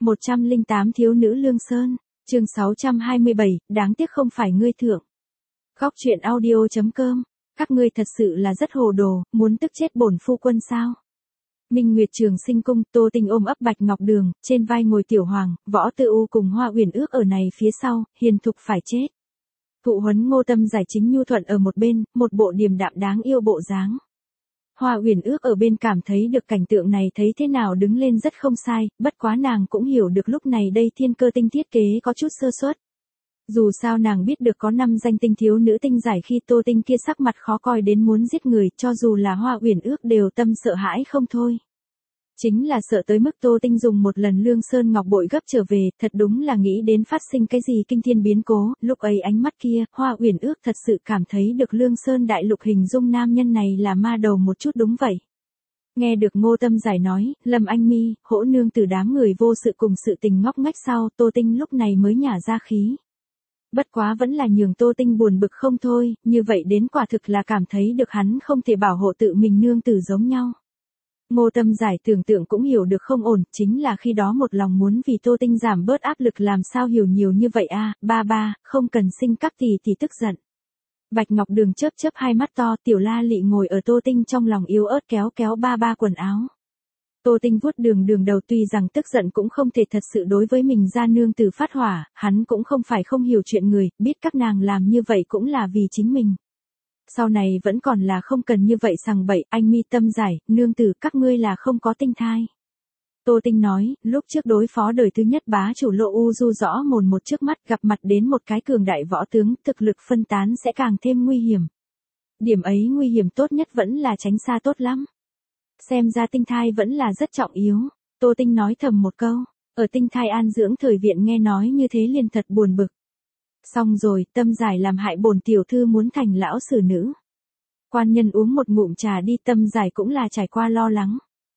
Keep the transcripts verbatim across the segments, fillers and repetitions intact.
một trăm lẻ tám Thiếu nữ Lương Sơn, chương sáu trăm hai mươi bảy, đáng tiếc không phải ngươi thượng. Góc truyện audio.com, các ngươi thật sự là rất hồ đồ, muốn tức chết bổn phu quân sao? Minh Nguyệt Trường Sinh Cung, Tô Tinh ôm ấp Bạch Ngọc Đường, trên vai ngồi Tiểu Hoàng, Võ Tư U cùng Hoa Uyển Ước ở này phía sau, hiền thục phải chết. Thụ huấn Ngô Tâm Giải chính nhu thuận ở một bên, một bộ điềm đạm đáng yêu bộ dáng. Hoa Uyển Ước ở bên cảm thấy được cảnh tượng này thấy thế nào đứng lên rất không sai, bất quá nàng cũng hiểu được lúc này đây thiên cơ tinh thiết kế có chút sơ suất. Dù sao nàng biết được có năm danh tinh thiếu nữ tinh giải khi Tô Tinh kia sắc mặt khó coi đến muốn giết người, cho dù là Hoa Uyển Ước đều tâm sợ hãi không thôi. Chính là sợ tới mức Tô Tinh dùng một lần Lương Sơn Ngọc bội gấp trở về, thật đúng là nghĩ đến phát sinh cái gì kinh thiên biến cố, lúc ấy ánh mắt kia, Hoa Uyển Ước thật sự cảm thấy được Lương Sơn đại lục hình dung nam nhân này là ma đầu một chút đúng vậy. Nghe được Ngô Tâm Giải nói, Lâm Anh Mi, hỗ nương từ đám người vô sự cùng sự tình ngóc ngách sau, Tô Tinh lúc này mới nhả ra khí. Bất quá vẫn là nhường Tô Tinh buồn bực không thôi, như vậy đến quả thực là cảm thấy được hắn không thể bảo hộ tự mình nương tử giống nhau. Ngô Tâm Giải tưởng tượng cũng hiểu được không ổn, chính là khi đó một lòng muốn vì Tô Tinh giảm bớt áp lực làm sao hiểu nhiều như vậy a, ba ba, không cần sinh các tỷ tỷ tức giận. Bạch Ngọc Đường chớp chớp hai mắt to, Tiểu La Lị ngồi ở Tô Tinh trong lòng yếu ớt kéo kéo ba ba quần áo. Tô Tinh vuốt đường đường đầu, tuy rằng tức giận cũng không thể thật sự đối với mình ra nương tử phát hỏa, hắn cũng không phải không hiểu chuyện người, biết các nàng làm như vậy cũng là vì chính mình. Sau này vẫn còn là không cần như vậy sằng bậy, anh Mi Tâm Giải, nương tử các ngươi là không có tinh thai. Tô Tinh nói, lúc trước đối phó đời thứ nhất bá chủ Lộ U Du rõ mồn một trước mắt gặp mặt đến một cái cường đại võ tướng, thực lực phân tán sẽ càng thêm nguy hiểm. Điểm ấy nguy hiểm tốt nhất vẫn là tránh xa tốt lắm. Xem ra tinh thai vẫn là rất trọng yếu, Tô Tinh nói thầm một câu, ở tinh thai an dưỡng thời viện nghe nói như thế liền thật buồn bực. Xong rồi, Tâm Giải làm hại bổn tiểu thư muốn thành lão sử nữ. Quan nhân uống một ngụm trà đi, Tâm Giải cũng là trải qua lo lắng.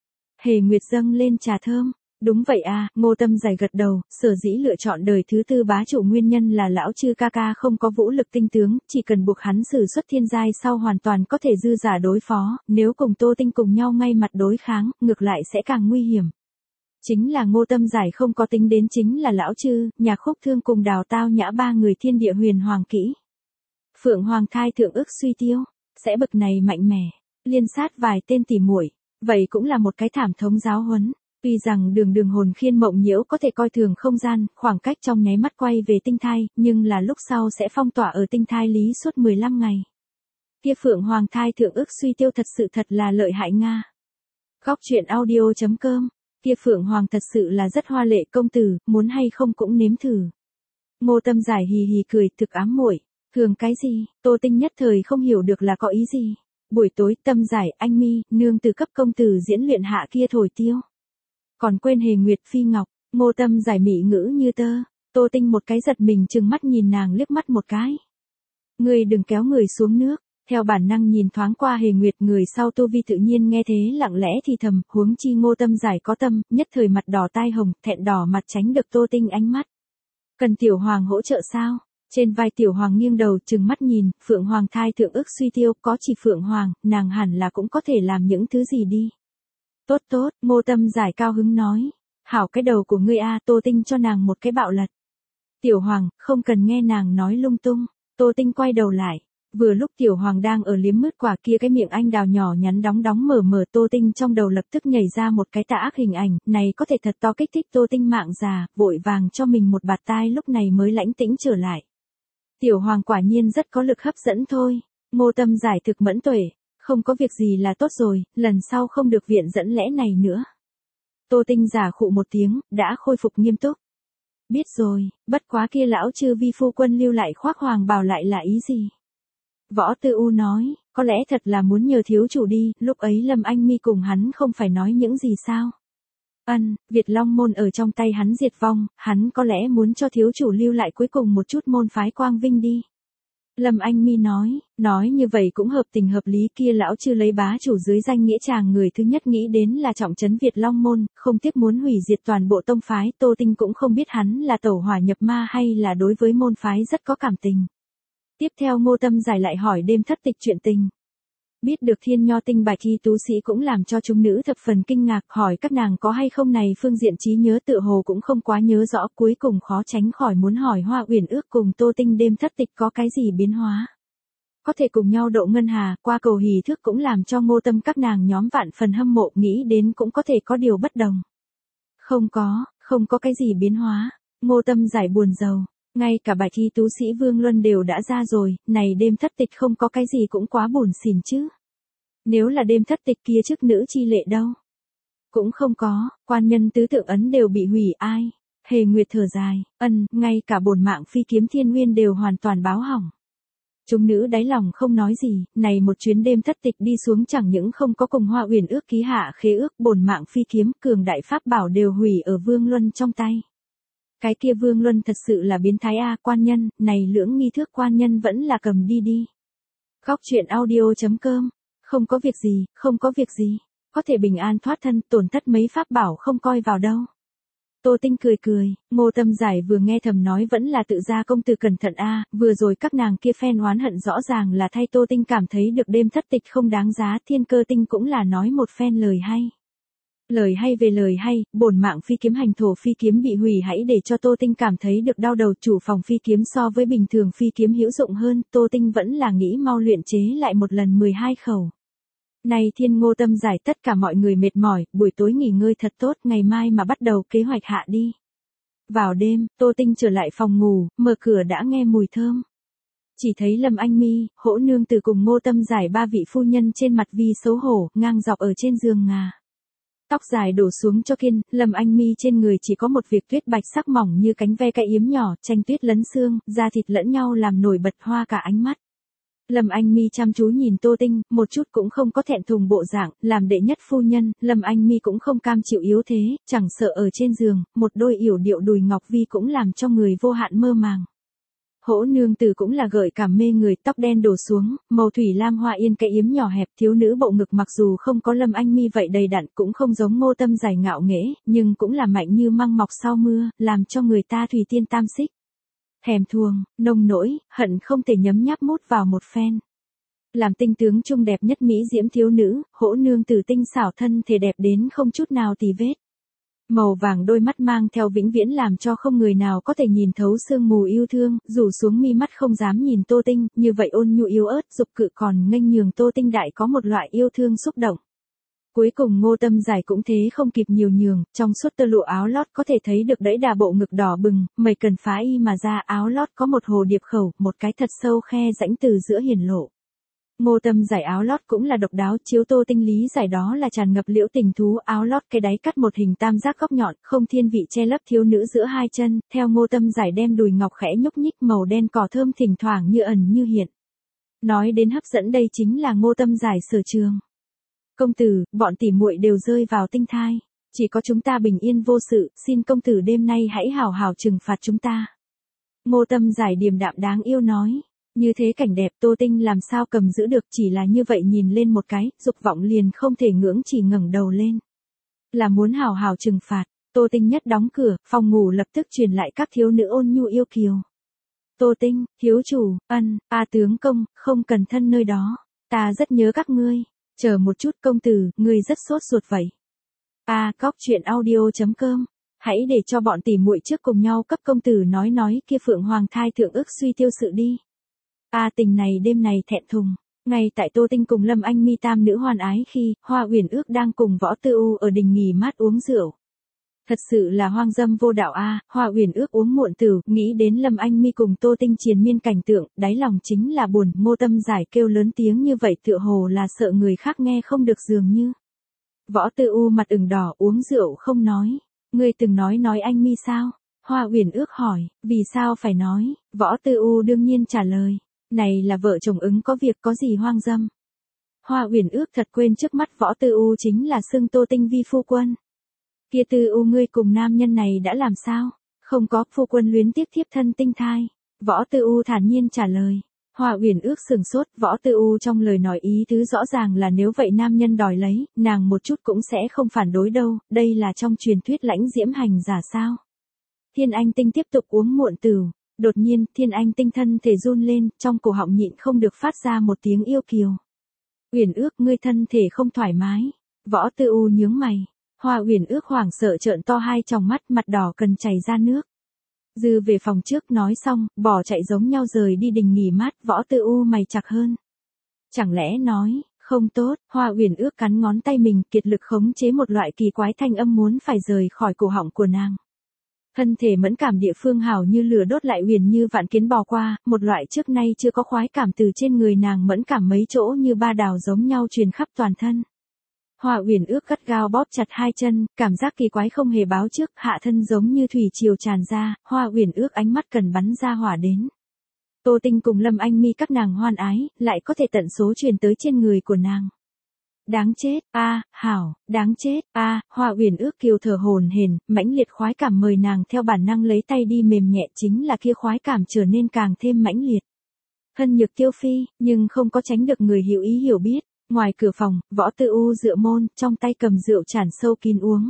Hề Nguyệt dâng lên trà thơm, đúng vậy à, Ngô Tâm Giải gật đầu, sở dĩ lựa chọn đời thứ tư bá chủ nguyên nhân là lão chư ca ca không có vũ lực tinh tướng, chỉ cần buộc hắn sử xuất thiên giai sau hoàn toàn có thể dư giả đối phó, nếu cùng Tô Tinh cùng nhau ngay mặt đối kháng, ngược lại sẽ càng nguy hiểm. Chính là Ngô Tâm Giải không có tính đến chính là lão chư, nhà Khúc Thương cùng Đào Tao Nhã ba người thiên địa huyền hoàng kỹ. Phượng Hoàng thai thượng ức suy tiêu, sẽ bực này mạnh mẽ, liên sát vài tên tỉ muội, vậy cũng là một cái thảm thống giáo huấn. Tuy rằng đường đường hồn khiên mộng nhiễu có thể coi thường không gian, khoảng cách trong nháy mắt quay về tinh thai, nhưng là lúc sau sẽ phong tỏa ở tinh thai lý suốt mười lăm ngày. Kia Phượng Hoàng thai thượng ức suy tiêu thật sự thật là lợi hại Nga. Góc truyện audio.com, kia Phượng Hoàng thật sự là rất hoa lệ công tử, muốn hay không cũng nếm thử. Ngô Tâm Giải hì hì cười, thực ám muội, thường cái gì, Tô Tinh nhất thời không hiểu được là có ý gì. Buổi tối Tâm Giải, anh Mi, nương từ cấp công tử diễn luyện hạ kia thổi tiêu. Còn quên Hề Nguyệt Phi Ngọc, Ngô Tâm Giải mị ngữ như tơ, Tô Tinh một cái giật mình trừng mắt nhìn nàng liếc mắt một cái. Ngươi đừng kéo người xuống nước, theo bản năng nhìn thoáng qua Hề Nguyệt, người sau tu vi tự nhiên nghe thế lặng lẽ thì thầm, huống chi Ngô Tâm Giải có tâm, nhất thời mặt đỏ tai hồng, thẹn đỏ mặt tránh được Tô Tinh ánh mắt. Cần Tiểu Hoàng hỗ trợ sao? Trên vai Tiểu Hoàng nghiêng đầu trừng mắt nhìn, Phượng Hoàng thai thượng ức suy tiêu, có chỉ Phượng Hoàng, nàng hẳn là cũng có thể làm những thứ gì đi. Tốt tốt, Ngô Tâm Giải cao hứng nói. Hảo cái đầu của ngươi a, Tô Tinh cho nàng một cái bạo lật. Tiểu Hoàng, không cần nghe nàng nói lung tung. Tô Tinh quay đầu lại. Vừa lúc Tiểu Hoàng đang ở liếm mứt quả kia, cái miệng anh đào nhỏ nhắn đóng đóng mở mở, Tô Tinh trong đầu lập tức nhảy ra một cái tà ác hình ảnh, này có thể thật to kích thích Tô Tinh mạng già, vội vàng cho mình một bạt tai lúc này mới lãnh tĩnh trở lại. Tiểu Hoàng quả nhiên rất có lực hấp dẫn thôi. Ngô Tâm Giải thực mẫn tuệ. Không có việc gì là tốt rồi, lần sau không được viện dẫn lẽ này nữa. Tô Tinh giả khụ một tiếng, đã khôi phục nghiêm túc. Biết rồi, bất quá kia lão chư vi phu quân lưu lại khoác hoàng bào lại là ý gì? Võ Tư U nói, có lẽ thật là muốn nhờ thiếu chủ đi, lúc ấy Lâm Anh Mi cùng hắn không phải nói những gì sao? Ân, Việt Long môn ở trong tay hắn diệt vong, hắn có lẽ muốn cho thiếu chủ lưu lại cuối cùng một chút môn phái quang vinh đi. Lâm Anh Mi nói, nói như vậy cũng hợp tình hợp lý, kia lão chư lấy bá chủ dưới danh nghĩa chàng người thứ nhất nghĩ đến là trọng trấn Việt Long môn, không tiếc muốn hủy diệt toàn bộ tông phái, Tô Tinh cũng không biết hắn là tẩu hỏa nhập ma hay là đối với môn phái rất có cảm tình. Tiếp theo Ngô Tâm Giải lại hỏi đêm thất tịch chuyện tình. Biết được thiên nho tinh bạch y tú sĩ cũng làm cho chúng nữ thập phần kinh ngạc, hỏi các nàng có hay không này phương diện trí nhớ tựa hồ cũng không quá nhớ rõ, cuối cùng khó tránh khỏi muốn hỏi Hoa Uyển Ước cùng Tô Tinh đêm thất tịch có cái gì biến hóa. Có thể cùng nhau độ ngân hà, qua cầu hỷ thức cũng làm cho Ngô Tâm các nàng nhóm vạn phần hâm mộ, nghĩ đến cũng có thể có điều bất đồng. Không có, không có cái gì biến hóa. Ngô Tâm giải buồn rầu. Ngay cả bạch y tú sĩ Vương Luân đều đã ra rồi, này đêm thất tịch không có cái gì cũng quá buồn xỉn chứ. Nếu là đêm thất tịch kia chức nữ chi lệ đâu? Cũng không có, quan nhân tứ tượng ấn đều bị hủy ai. Hề Nguyệt thở dài, ân, ngay cả bổn mạng phi kiếm thiên nguyên đều hoàn toàn báo hỏng. Chúng nữ đáy lòng không nói gì, này một chuyến đêm thất tịch đi xuống chẳng những không có cùng Hoa Uyển Ước ký hạ khế ước, bổn mạng phi kiếm cường đại pháp bảo đều hủy ở Vương Luân trong tay. Cái kia Vương Luân thật sự là biến thái a, quan nhân, này lưỡng nghi thước quan nhân vẫn là cầm đi đi. Góc truyện audio chấm com, không có việc gì, không có việc gì, có thể bình an thoát thân, tổn thất mấy pháp bảo không coi vào đâu. Tô Tinh cười cười, Ngô Tâm giải vừa nghe thầm nói vẫn là tự gia công tử cẩn thận a, vừa rồi các nàng kia phen oán hận rõ ràng là thay Tô Tinh cảm thấy được đêm thất tịch không đáng giá, Thiên Cơ Tinh cũng là nói một phen lời hay. Lời hay về lời hay, bổn mạng phi kiếm hành thổ phi kiếm bị hủy hãy để cho Tô Tinh cảm thấy được đau đầu, chủ phòng phi kiếm so với bình thường phi kiếm hữu dụng hơn, Tô Tinh vẫn là nghĩ mau luyện chế lại một lần mười hai khẩu. Này Thiên Ngô Tâm giải tất cả mọi người mệt mỏi, buổi tối nghỉ ngơi thật tốt, ngày mai mà bắt đầu kế hoạch hạ đi. Vào đêm, Tô Tinh trở lại phòng ngủ, mở cửa đã nghe mùi thơm. Chỉ thấy Lâm Anh Mi, Hỗ Nương Tử cùng Ngô Tâm giải ba vị phu nhân trên mặt vì xấu hổ, ngang dọc ở trên giường ngà. Tóc dài đổ xuống cho kiên, Lâm Anh Mi trên người chỉ có một việc tuyết bạch sắc mỏng như cánh ve cái yếm nhỏ, tranh tuyết lấn xương, da thịt lẫn nhau làm nổi bật hoa cả ánh mắt. Lâm Anh Mi chăm chú nhìn Tô Tinh, một chút cũng không có thẹn thùng bộ dạng, làm đệ nhất phu nhân, Lâm Anh Mi cũng không cam chịu yếu thế, chẳng sợ ở trên giường, một đôi yểu điệu đùi ngọc vi cũng làm cho người vô hạn mơ màng. Hỗ Nương Tử cũng là gợi cảm mê người, tóc đen đổ xuống, màu thủy lam hoa yên cái yếm nhỏ hẹp, thiếu nữ bộ ngực mặc dù không có Lâm Anh Mi vậy đầy đặn, cũng không giống Ngô Tâm giải ngạo nghễ, nhưng cũng là mạnh như măng mọc sau mưa, làm cho người ta thủy tiên tam xích. Thèm thuồng, nồng nỗi, hận không thể nhấm nháp mút vào một phen. Làm tinh tướng trung đẹp nhất mỹ diễm thiếu nữ, Hỗ Nương Tử tinh xảo thân thể đẹp đến không chút nào tì vết. Màu vàng đôi mắt mang theo vĩnh viễn làm cho không người nào có thể nhìn thấu sương mù yêu thương, rủ xuống mi mắt không dám nhìn Tô Tinh, như vậy ôn nhu yếu ớt, dục cự còn nghênh nhường Tô Tinh đại có một loại yêu thương xúc động. Cuối cùng Ngô Tâm giải cũng thế không kịp nhiều nhường, trong suốt tơ lụa áo lót có thể thấy được đẫy đà bộ ngực đỏ bừng, mày cần phá y mà ra, áo lót có một hồ điệp khẩu, một cái thật sâu khe rãnh từ giữa hiển lộ. Ngô Tâm giải áo lót cũng là độc đáo, chiếu Tô Tinh lý giải đó là tràn ngập liễu tình thú, áo lót cái đáy cắt một hình tam giác góc nhọn, không thiên vị che lấp thiếu nữ giữa hai chân, theo Ngô Tâm giải đem đùi ngọc khẽ nhúc nhích, màu đen cỏ thơm thỉnh thoảng như ẩn như hiện. Nói đến hấp dẫn đây chính là Ngô Tâm giải sở trường. Công tử, bọn tỉ muội đều rơi vào tinh thai, chỉ có chúng ta bình yên vô sự, xin công tử đêm nay hãy hào hào trừng phạt chúng ta. Ngô Tâm giải điềm đạm đáng yêu nói. Như thế cảnh đẹp Tô Tinh làm sao cầm giữ được, chỉ là như vậy nhìn lên một cái, dục vọng liền không thể ngưỡng chỉ ngẩng đầu lên. Là muốn hào hào trừng phạt, Tô Tinh nhất đóng cửa, phòng ngủ lập tức truyền lại các thiếu nữ ôn nhu yêu kiều. Tô Tinh, thiếu chủ, ân, a tướng công, không cần thân nơi đó, ta rất nhớ các ngươi, chờ một chút công tử, ngươi rất sốt ruột vậy. A, góc truyện audio chấm com, hãy để cho bọn tỉ muội trước cùng nhau cấp công tử nói nói kia Phượng Hoàng thai thượng ức suy tiêu sự đi. A tình này đêm này thẹn thùng, ngay tại Tô Tinh cùng Lâm Anh Mi tam nữ hoan ái khi, Hoa Uyển Ước đang cùng Võ Tư U ở đình nghỉ mát uống rượu. Thật sự là hoang dâm vô đạo a, Hoa Uyển Ước uống muộn tử, nghĩ đến Lâm Anh Mi cùng Tô Tinh triền miên cảnh tượng, đáy lòng chính là buồn, Ngô Tâm giải kêu lớn tiếng như vậy tựa hồ là sợ người khác nghe không được dường như. Võ Tư U mặt ửng đỏ uống rượu không nói, ngươi từng nói nói anh Mi sao? Hoa Uyển Ước hỏi, vì sao phải nói? Võ Tư U đương nhiên trả lời. Này là vợ chồng ứng có việc có gì hoang dâm. Hoa Uyển Ước thật quên trước mắt Võ Tư U chính là xưng Tô Tinh vi phu quân. Kia Tư U ngươi cùng nam nhân này đã làm sao? Không có, phu quân luyến tiếc thiếp thân tinh thai. Võ Tư U thản nhiên trả lời. Hoa Uyển Ước sừng sốt, Võ Tư U trong lời nói ý tứ rõ ràng là nếu vậy nam nhân đòi lấy, nàng một chút cũng sẽ không phản đối đâu, đây là trong truyền thuyết lãnh diễm hành giả sao. Thiên Anh Tinh tiếp tục uống muộn tử. Đột nhiên, Thiên Anh Tinh thân thể run lên, trong cổ họng nhịn không được phát ra một tiếng yêu kiều. Uyển Ước, ngươi thân thể không thoải mái. Võ Tư U nhướng mày. Hoa Uyển Ước hoảng sợ trợn to hai tròng mắt, mặt đỏ cần chảy ra nước. Dư về phòng trước nói xong, bỏ chạy giống nhau rời đi đình nghỉ mát. Võ Tư U mày chặt hơn. Chẳng lẽ nói, không tốt. Hoa Uyển Ước cắn ngón tay mình, kiệt lực khống chế một loại kỳ quái thanh âm muốn phải rời khỏi cổ họng của nàng. Thân thể mẫn cảm địa phương hào như lửa đốt lại huyền như vạn kiến bò qua, một loại trước nay chưa có khoái cảm từ trên người nàng mẫn cảm mấy chỗ như ba đào giống nhau truyền khắp toàn thân. Hoa Uyển Ước gắt gao bóp chặt hai chân, cảm giác kỳ quái không hề báo trước, hạ thân giống như thủy triều tràn ra, Hoa Uyển Ước ánh mắt cần bắn ra hỏa đến. Tô Tinh cùng Lâm Anh Mi các nàng hoan ái, lại có thể tận số truyền tới trên người của nàng. Đáng chết, a, à, hảo, đáng chết, a, à, Hoa Uyển Ước kêu thở hổn hển, mãnh liệt khoái cảm mời nàng theo bản năng lấy tay đi mềm nhẹ, chính là kia khoái cảm trở nên càng thêm mãnh liệt. Hân Nhược Tiêu Phi, nhưng không có tránh được người hiểu ý hiểu biết, ngoài cửa phòng, Võ Tư U dựa môn, trong tay cầm rượu tràn sâu kín uống.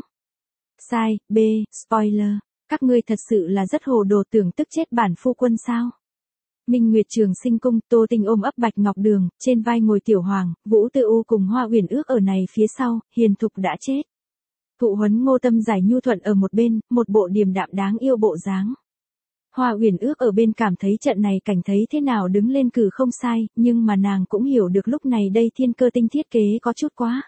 Sai, B, spoiler, các ngươi thật sự là rất hồ đồ, tưởng tức chết bản phu quân sao? Minh Nguyệt Trường Sinh Cung, Tô Tinh ôm ấp Bạch Ngọc Đường, trên vai ngồi Tiểu Hoàng, Vũ Tư U cùng Hoa Uyển Ước ở này phía sau, Hiền Thục đã chết. Thụ huấn Ngô Tâm Giải nhu thuận ở một bên, một bộ điềm đạm đáng yêu bộ dáng. Hoa Uyển Ước ở bên cảm thấy trận này cảnh thấy thế nào đứng lên cử không sai, nhưng mà nàng cũng hiểu được lúc này đây thiên cơ tinh thiết kế có chút quá.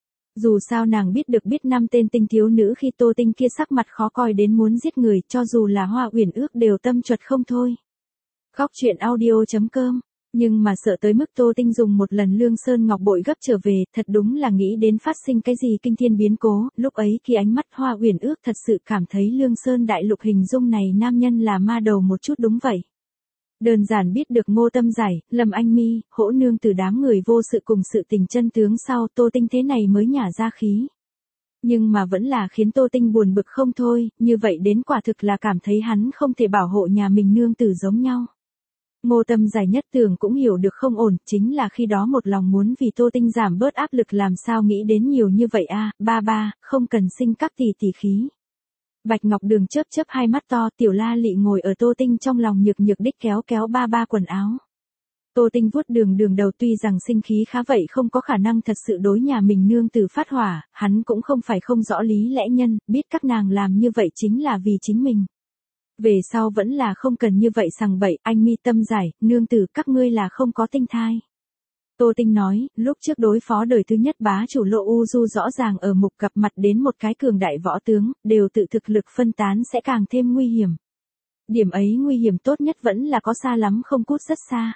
Dù sao nàng biết được biết năm tên tinh thiếu nữ khi Tô Tinh kia sắc mặt khó coi đến muốn giết người, cho dù là Hoa Uyển Ước đều tâm chuột không thôi. Góc truyện audio chấm com, nhưng mà sợ tới mức Tô Tinh dùng một lần Lương Sơn Ngọc bội gấp trở về, thật đúng là nghĩ đến phát sinh cái gì kinh thiên biến cố, lúc ấy khi ánh mắt Hoa Uyển Ước thật sự cảm thấy Lương Sơn đại lục hình dung này nam nhân là ma đầu một chút đúng vậy. Đơn giản biết được Ngô Tâm Giải, Lâm Anh Mi, hỗ nương từ đám người vô sự cùng sự tình chân tướng sau, Tô Tinh thế này mới nhả ra khí. Nhưng mà vẫn là khiến Tô Tinh buồn bực không thôi, như vậy đến quả thực là cảm thấy hắn không thể bảo hộ nhà mình nương tử giống nhau. Ngô Tâm Giải nhất tưởng cũng hiểu được không ổn, chính là khi đó một lòng muốn vì Tô Tinh giảm bớt áp lực làm sao nghĩ đến nhiều như vậy a, ba ba, không cần sinh các tỷ tỷ khí. Bạch Ngọc Đường chớp chớp hai mắt to, Tiểu La Lị ngồi ở Tô Tinh trong lòng nhược nhược đích kéo kéo ba ba quần áo. Tô Tinh vuốt Đường Đường đầu, tuy rằng sinh khí khá vậy không có khả năng thật sự đối nhà mình nương tử phát hỏa, hắn cũng không phải không rõ lý lẽ nhân, biết các nàng làm như vậy chính là vì chính mình. Về sau vẫn là không cần như vậy sằng bậy, anh Mi Tâm Giải, nương tử các ngươi là không có tinh thai. Tô Tinh nói, lúc trước đối phó đời thứ nhất bá chủ Lộ U Du rõ ràng ở mục gặp mặt đến một cái cường đại võ tướng, đều tự thực lực phân tán sẽ càng thêm nguy hiểm. Điểm ấy nguy hiểm tốt nhất vẫn là có xa lắm không cút rất xa.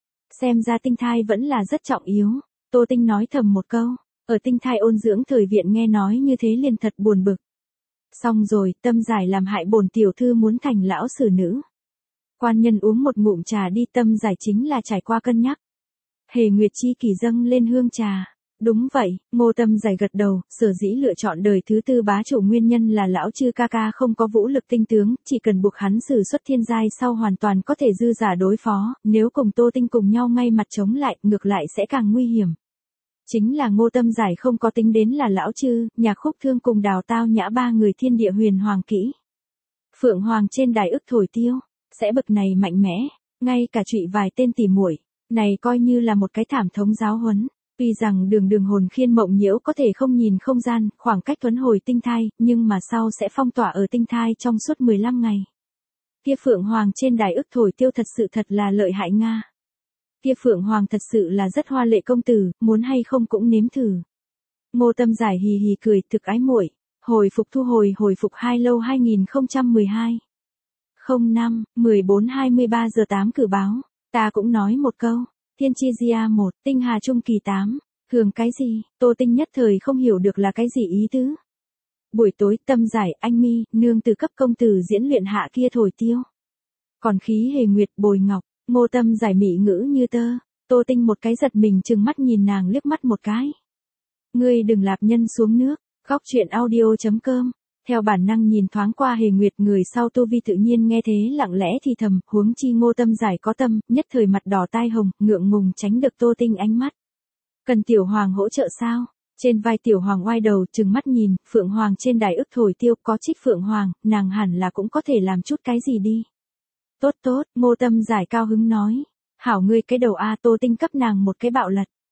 Xem ra tinh thai vẫn là rất trọng yếu. Tô Tinh nói thầm một câu, ở tinh thai ôn dưỡng thời viện nghe nói như thế liền thật buồn bực. Xong rồi, Tâm Giải làm hại bổn tiểu thư muốn thành lão sử nữ. Quan nhân uống một ngụm trà đi, Tâm Giải chính là trải qua cân nhắc. Hề Nguyệt chi kỷ dâng lên hương trà. Đúng vậy, Ngô Tâm Giải gật đầu, sở dĩ lựa chọn đời thứ tư bá chủ nguyên nhân là lão chư ca ca không có vũ lực tinh tướng, chỉ cần buộc hắn sử xuất thiên giai sau hoàn toàn có thể dư giả đối phó, nếu cùng Tô Tinh cùng nhau ngay mặt chống lại, ngược lại sẽ càng nguy hiểm. Chính là Ngô Tâm Giải không có tính đến là lão chư, Nhạc Khúc Thương cùng Đào Tao Nhã ba người thiên địa huyền hoàng kỹ. Phượng Hoàng trên đài ức thổi tiêu, sẽ bực này mạnh mẽ, ngay cả trụy vài tên tỉ muội, này coi như là một cái thảm thống giáo huấn. Tuy rằng Đường Đường hồn khiên mộng nhiễu có thể không nhìn không gian, khoảng cách tuấn hồi tinh thai, nhưng mà sau sẽ phong tỏa ở tinh thai trong suốt mười lăm ngày. Kia Phượng Hoàng trên đài ức thổi tiêu thật sự thật là lợi hại Nga. Kia Phượng Hoàng thật sự là rất hoa lệ công tử, muốn hay không cũng nếm thử. Ngô Tâm Giải hì hì cười, thực ái muội. Hồi phục thu hồi hồi phục hai lâu hai nghìn không trăm mười hai. không năm, mười bốn hai mươi ba giờ tám cử báo, ta cũng nói một câu. Thiên chi gia một, tinh hà trung kỳ tám, thường cái gì, Tô Tinh nhất thời không hiểu được là cái gì ý tứ. Buổi tối, Tâm Giải, anh Mi, nương từ cấp công tử diễn luyện hạ kia thổi tiêu. Còn khí Hề Nguyệt, Bồi Ngọc, Ngô Tâm Giải mị ngữ như tơ, Tô Tinh một cái giật mình trừng mắt nhìn nàng liếc mắt một cái. Ngươi đừng lạp nhân xuống nước, góc truyện audio chấm com. Theo bản năng nhìn thoáng qua Hề Nguyệt, người sau tu vi tự nhiên nghe thế lặng lẽ thì thầm, huống chi Ngô Tâm Giải có tâm, nhất thời mặt đỏ tai hồng, ngượng ngùng tránh được Tô Tinh ánh mắt. Cần Tiểu Hoàng hỗ trợ sao? Trên vai Tiểu Hoàng oai đầu, trừng mắt nhìn, Phượng Hoàng trên đài ức thổi tiêu, có trích Phượng Hoàng, nàng hẳn là cũng có thể làm chút cái gì đi. Tốt tốt, Ngô Tâm Giải cao hứng nói, hảo ngươi cái đầu a, Tô Tinh cấp nàng một cái bạo lật.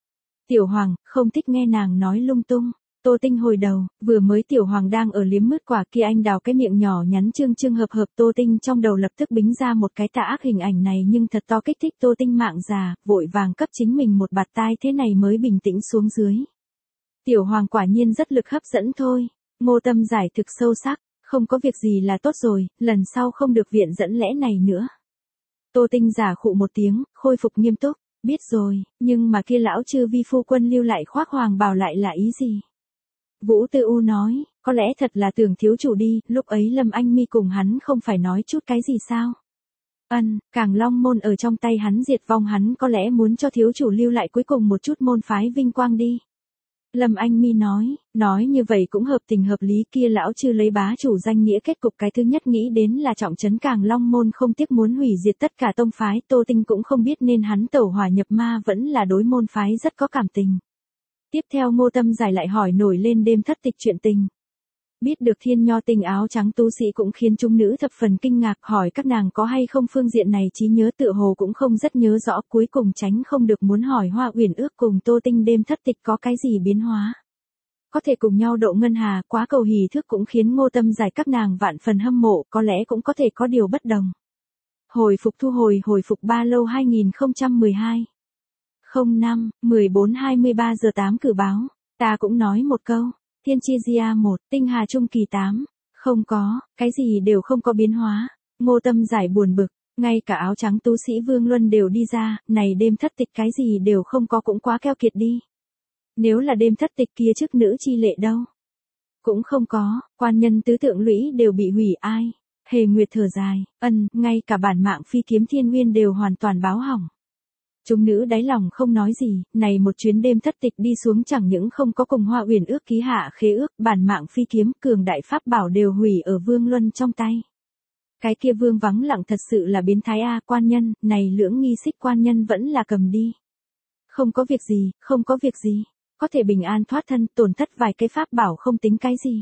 Tiểu Hoàng, không thích nghe nàng nói lung tung. Tô Tinh hồi đầu, vừa mới Tiểu Hoàng đang ở liếm mứt quả kia anh đào cái miệng nhỏ nhắn trương trương hợp hợp, Tô Tinh trong đầu lập tức bính ra một cái tà ác hình ảnh này nhưng thật to kích thích Tô Tinh mạng già, vội vàng cấp chính mình một bạt tai thế này mới bình tĩnh xuống dưới. Tiểu Hoàng quả nhiên rất lực hấp dẫn thôi. Ngô Tâm giải thực sâu sắc, không có việc gì là tốt rồi, lần sau không được viện dẫn lẽ này nữa. Tô Tinh giả khụ một tiếng, khôi phục nghiêm túc, biết rồi, nhưng mà kia lão chư vi phu quân lưu lại khoác hoàng bào lại là ý gì? Vũ Tư U nói, có lẽ thật là tưởng thiếu chủ đi, lúc ấy Lâm Anh Mi cùng hắn không phải nói chút cái gì sao? Ân, Càng Long môn ở trong tay hắn diệt vong, hắn có lẽ muốn cho thiếu chủ lưu lại cuối cùng một chút môn phái vinh quang đi. Lâm Anh Mi nói, nói như vậy cũng hợp tình hợp lý, kia lão chư lấy bá chủ danh nghĩa kết cục cái thứ nhất nghĩ đến là trọng trấn Càng Long môn, không tiếc muốn hủy diệt tất cả tông phái. Tô Tinh cũng không biết nên hắn tẩu hỏa nhập ma vẫn là đối môn phái rất có cảm tình. Tiếp theo Ngô Tâm giải lại hỏi nổi lên đêm thất tịch chuyện tình. Biết được Thiên Nho tình áo trắng tu sĩ cũng khiến chúng nữ thập phần kinh ngạc, hỏi các nàng có hay không phương diện này trí nhớ, tựa hồ cũng không rất nhớ rõ, cuối cùng tránh không được muốn hỏi Hoa Uyển Ước cùng Tô Tinh đêm thất tịch có cái gì biến hóa. Có thể cùng nhau độ ngân hà, quá cầu hỷ thức cũng khiến Ngô Tâm giải các nàng vạn phần hâm mộ, có lẽ cũng có thể có điều bất đồng. Hồi phục thu hồi, hồi phục ba lâu hai không một hai. không năm, mười bốn hai mươi ba giờ tám cử báo, ta cũng nói một câu. Thiên Chi Gia một, Tinh Hà Trung kỳ tám, không có, cái gì đều không có biến hóa. Ngô Tâm giải buồn bực, ngay cả áo trắng tu sĩ Vương Luân đều đi ra, này đêm thất tịch cái gì đều không có cũng quá keo kiệt đi. Nếu là đêm thất tịch kia chức nữ chi lệ đâu? Cũng không có, quan nhân tứ tượng lũy đều bị hủy ai? Hề Nguyệt thở dài, ân, ngay cả bản mạng phi kiếm Thiên Nguyên đều hoàn toàn báo hỏng. Chúng nữ đáy lòng không nói gì, này một chuyến đêm thất tịch đi xuống chẳng những không có cùng Hoa Uyển Ước ký hạ khế ước, bản mạng phi kiếm cường đại pháp bảo đều hủy ở Vương Luân trong tay. Cái kia Vương vắng lặng thật sự là biến thái a, quan nhân, này lưỡng nghi xích quan nhân vẫn là cầm đi. Không có việc gì, không có việc gì, có thể bình an thoát thân, tổn thất vài cái pháp bảo không tính cái gì.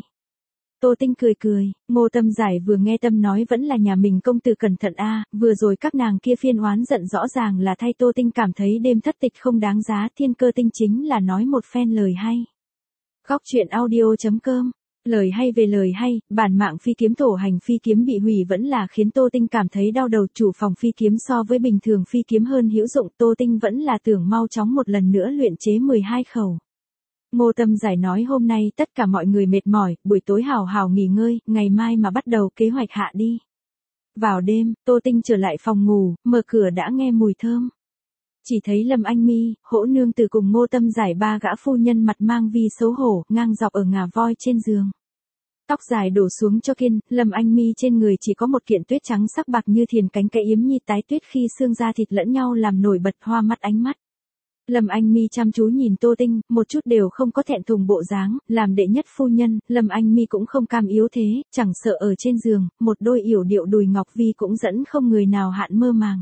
Tô Tinh cười cười, Ngô Tâm giải vừa nghe Tâm nói vẫn là nhà mình công tử cẩn thận a, vừa rồi các nàng kia phiên oán giận rõ ràng là thay Tô Tinh cảm thấy đêm thất tịch không đáng giá, Thiên Cơ Tinh chính là nói một phen lời hay. Góc truyện audio chấm com, lời hay về lời hay, bản mạng phi kiếm thổ hành phi kiếm bị hủy vẫn là khiến Tô Tinh cảm thấy đau đầu, chủ phòng phi kiếm so với bình thường phi kiếm hơn hữu dụng, Tô Tinh vẫn là tưởng mau chóng một lần nữa luyện chế mười hai khẩu. Ngô Tâm giải nói hôm nay tất cả mọi người mệt mỏi, buổi tối hào hào nghỉ ngơi, ngày mai mà bắt đầu kế hoạch hạ đi. Vào đêm, Tô Tinh trở lại phòng ngủ, mở cửa đã nghe mùi thơm. Chỉ thấy Lâm Anh Mi, Hỗ Nương Tử cùng Ngô Tâm giải ba gã phu nhân mặt mang vi xấu hổ, ngang dọc ở ngà voi trên giường. Tóc dài đổ xuống cho kiên, Lâm Anh Mi trên người chỉ có một kiện tuyết trắng sắc bạc như thiền cánh cây yếm nhi tái tuyết khi xương da thịt lẫn nhau làm nổi bật hoa mắt ánh mắt. Lâm Anh Mi chăm chú nhìn Tô Tinh, một chút đều không có thẹn thùng bộ dáng, làm đệ nhất phu nhân, Lâm Anh Mi cũng không cam yếu thế, chẳng sợ ở trên giường, một đôi yểu điệu đùi ngọc vi cũng dẫn không người nào hạn mơ màng.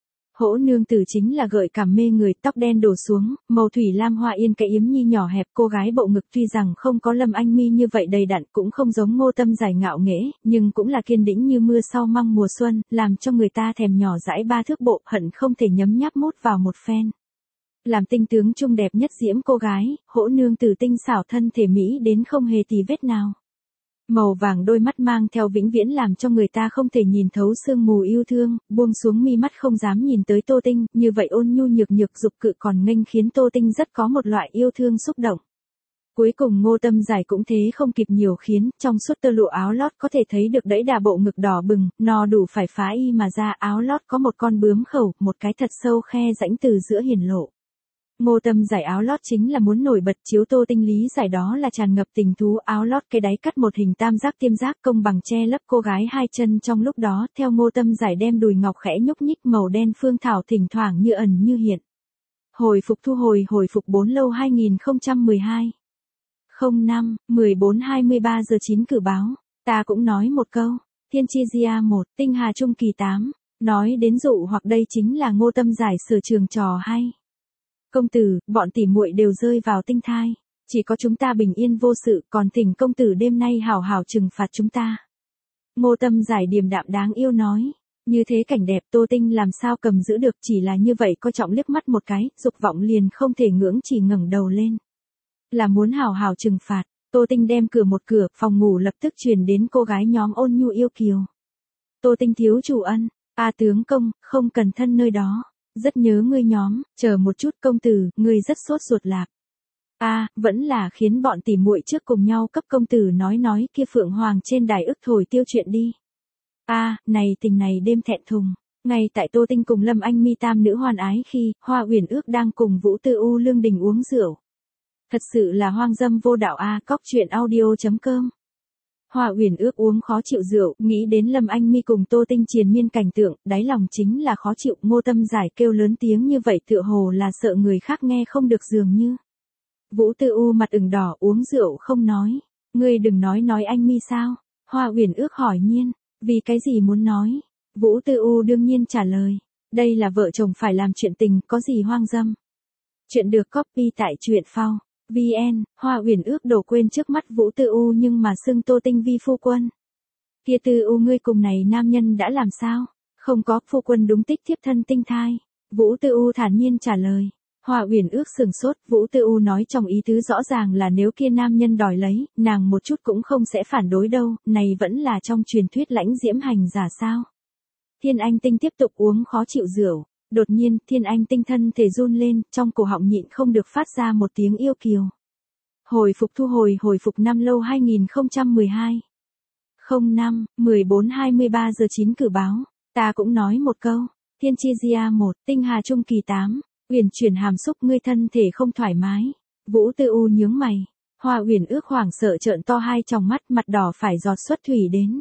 Hỗ Nương Tử chính là gợi cảm mê người, tóc đen đổ xuống, màu thủy lam hoa yên cái yếm nhi nhỏ hẹp, cô gái bộ ngực tuy rằng không có Lâm Anh Mi như vậy đầy đặn, cũng không giống Ngô Tâm giải ngạo nghễ, nhưng cũng là kiên đĩnh như mưa sau măng mùa xuân, làm cho người ta thèm nhỏ dãi ba thước bộ, hận không thể nhấm nháp mút vào một phen. Làm tinh tướng trung đẹp nhất diễm cô gái, Hỗ Nương Tử tinh xảo thân thể mỹ đến không hề tì vết nào. Màu vàng đôi mắt mang theo vĩnh viễn làm cho người ta không thể nhìn thấu sương mù yêu thương, buông xuống mi mắt không dám nhìn tới Tô Tinh, như vậy ôn nhu nhược nhược dục cự còn nghênh khiến Tô Tinh rất có một loại yêu thương xúc động. Cuối cùng Ngô Tâm giải cũng thế không kịp nhiều khiến, trong suốt tơ lụa áo lót có thể thấy được đẫy đà bộ ngực đỏ bừng, no đủ phải phá y mà ra, áo lót có một con bướm khẩu, một cái thật sâu khe rãnh từ giữa hiển lộ. Ngô Tâm giải áo lót chính là muốn nổi bật chiếu Tô Tinh lý giải đó là tràn ngập tình thú, áo lót cái đáy cắt một hình tam giác tiêm giác công bằng che lấp cô gái hai chân trong lúc đó, theo Ngô Tâm giải đem đùi ngọc khẽ nhúc nhích màu đen phương thảo thỉnh thoảng như ẩn như hiện. Hồi phục thu hồi, hồi phục bốn lâu hai không một hai. không năm, mười bốn hai mươi ba giờ chín cử báo, ta cũng nói một câu, Thiên Chi Gia một, Tinh Hà Trung kỳ tám, nói đến dụ hoặc đây chính là Ngô Tâm giải sở trường trò hay. Công tử, bọn tỉ muội đều rơi vào tinh thai, chỉ có chúng ta bình yên vô sự, còn thỉnh công tử đêm nay hảo hảo trừng phạt chúng ta. Ngô Tâm giải điềm đạm đáng yêu nói, Như thế cảnh đẹp Tô Tinh làm sao cầm giữ được, chỉ là như vậy coi trọng liếc mắt một cái, dục vọng liền không thể ngưỡng chỉ ngẩng đầu lên. Là muốn hào hào trừng phạt, Tô Tinh đem cửa một cửa, phòng ngủ lập tức truyền đến cô gái nhóm ôn nhu yêu kiều. Tô Tinh thiếu chủ ân, a tướng công, không cần thân nơi đó, rất nhớ ngươi nhóm, chờ một chút công tử, ngươi rất sốt ruột lạc. A, vẫn là khiến bọn tỉ muội trước cùng nhau cấp công tử nói nói kia Phượng Hoàng trên đài ức thổi tiêu chuyện đi. A, này tình này đêm thẹn thùng, ngay tại Tô Tinh cùng Lâm Anh Mi tam nữ hoan ái khi, Hoa Uyển Ước đang cùng Vũ Tư U Lương Đình uống rượu. Thật sự là hoang dâm vô đạo a, cóc truyện audio chấm com. Hoa Uyển Ước uống khó chịu rượu, nghĩ đến Lâm Anh Mi cùng Tô Tinh triền miên cảnh tượng, đáy lòng chính là khó chịu, Ngô Tâm Giải kêu lớn tiếng như vậy tựa hồ là sợ người khác nghe không được dường như. Vũ Tư U mặt ửng đỏ uống rượu không nói, ngươi đừng nói nói anh Mi sao? Hoa Uyển Ước hỏi nhiên, vì cái gì muốn nói? Vũ Tư U đương nhiên trả lời, đây là vợ chồng phải làm chuyện tình, có gì hoang dâm. Chuyện được copy tại truyện phao. vn, Hoa Uyển Ước đổ quên trước mắt Vũ Tư U nhưng mà xưng Tô Tinh vi phu quân. Kia Tư U ngươi cùng này nam nhân đã làm sao? Không có, phu quân đúng tích thiếp thân tinh thai. Vũ Tư U thản nhiên trả lời. Hoa Uyển Ước sừng sốt, Vũ Tư U nói trong ý tứ rõ ràng là nếu kia nam nhân đòi lấy, nàng một chút cũng không sẽ phản đối đâu, này vẫn là trong truyền thuyết lãnh diễm hành giả sao. Thiên Anh Tinh tiếp tục uống khó chịu rượu. Đột nhiên, Thiên Anh Tinh thân thể run lên, trong cổ họng nhịn không được phát ra một tiếng yêu kiều. Hồi phục thu hồi hồi phục năm lâu hai nghìn không trăm mười hai. không năm, mười bốn hai mươi ba giờ chín cử báo, ta cũng nói một câu, Thiên Chi Gia một, Tinh Hà Trung kỳ tám, Uyển chuyển hàm xúc ngươi thân thể không thoải mái. Vũ Tư U nhướng mày, Hoa Uyển Ước hoảng sợ trợn to hai tròng mắt, mặt đỏ phải giọt xuất thủy đến.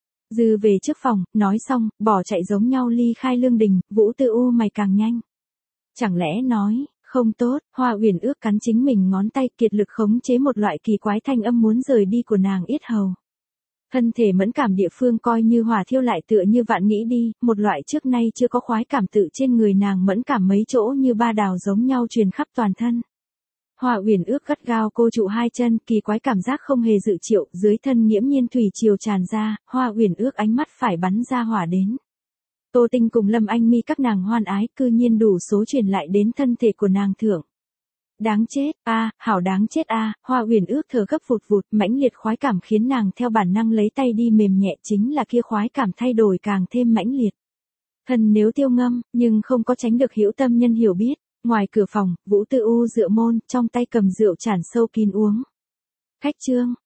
Dư về trước phòng, nói xong, bỏ chạy giống nhau ly khai Lương Đình, Vũ Tư U mày càng nhanh. Chẳng lẽ nói, không tốt, Hoa Uyển Ước cắn chính mình ngón tay kiệt lực khống chế một loại kỳ quái thanh âm muốn rời đi của nàng yết hầu. Thân thể mẫn cảm địa phương coi như hỏa thiêu lại tựa như vạn nghĩ đi, một loại trước nay chưa có khoái cảm tự trên người nàng mẫn cảm mấy chỗ như ba đào giống nhau truyền khắp toàn thân. Hoa Uyển Ước gắt gao cô trụ hai chân, kỳ quái cảm giác không hề dự triệu, dưới thân nghiễm nhiên thủy triều tràn ra, Hoa Uyển Ước ánh mắt phải bắn ra hỏa đến. Tô Tinh cùng Lâm Anh Mi các nàng hoan ái, cư nhiên đủ số truyền lại đến thân thể của nàng thượng. Đáng chết, a, hảo đáng chết a, Hoa Uyển Ước thở gấp phụt vụt, mãnh liệt khoái cảm khiến nàng theo bản năng lấy tay đi mềm nhẹ, chính là kia khoái cảm thay đổi càng thêm mãnh liệt. Thần nếu tiêu ngâm, nhưng không có tránh được hữu tâm nhân hiểu biết. Ngoài cửa phòng, Vũ Tư U dựa môn, trong tay cầm rượu tràn sâu kín uống. Khách trương,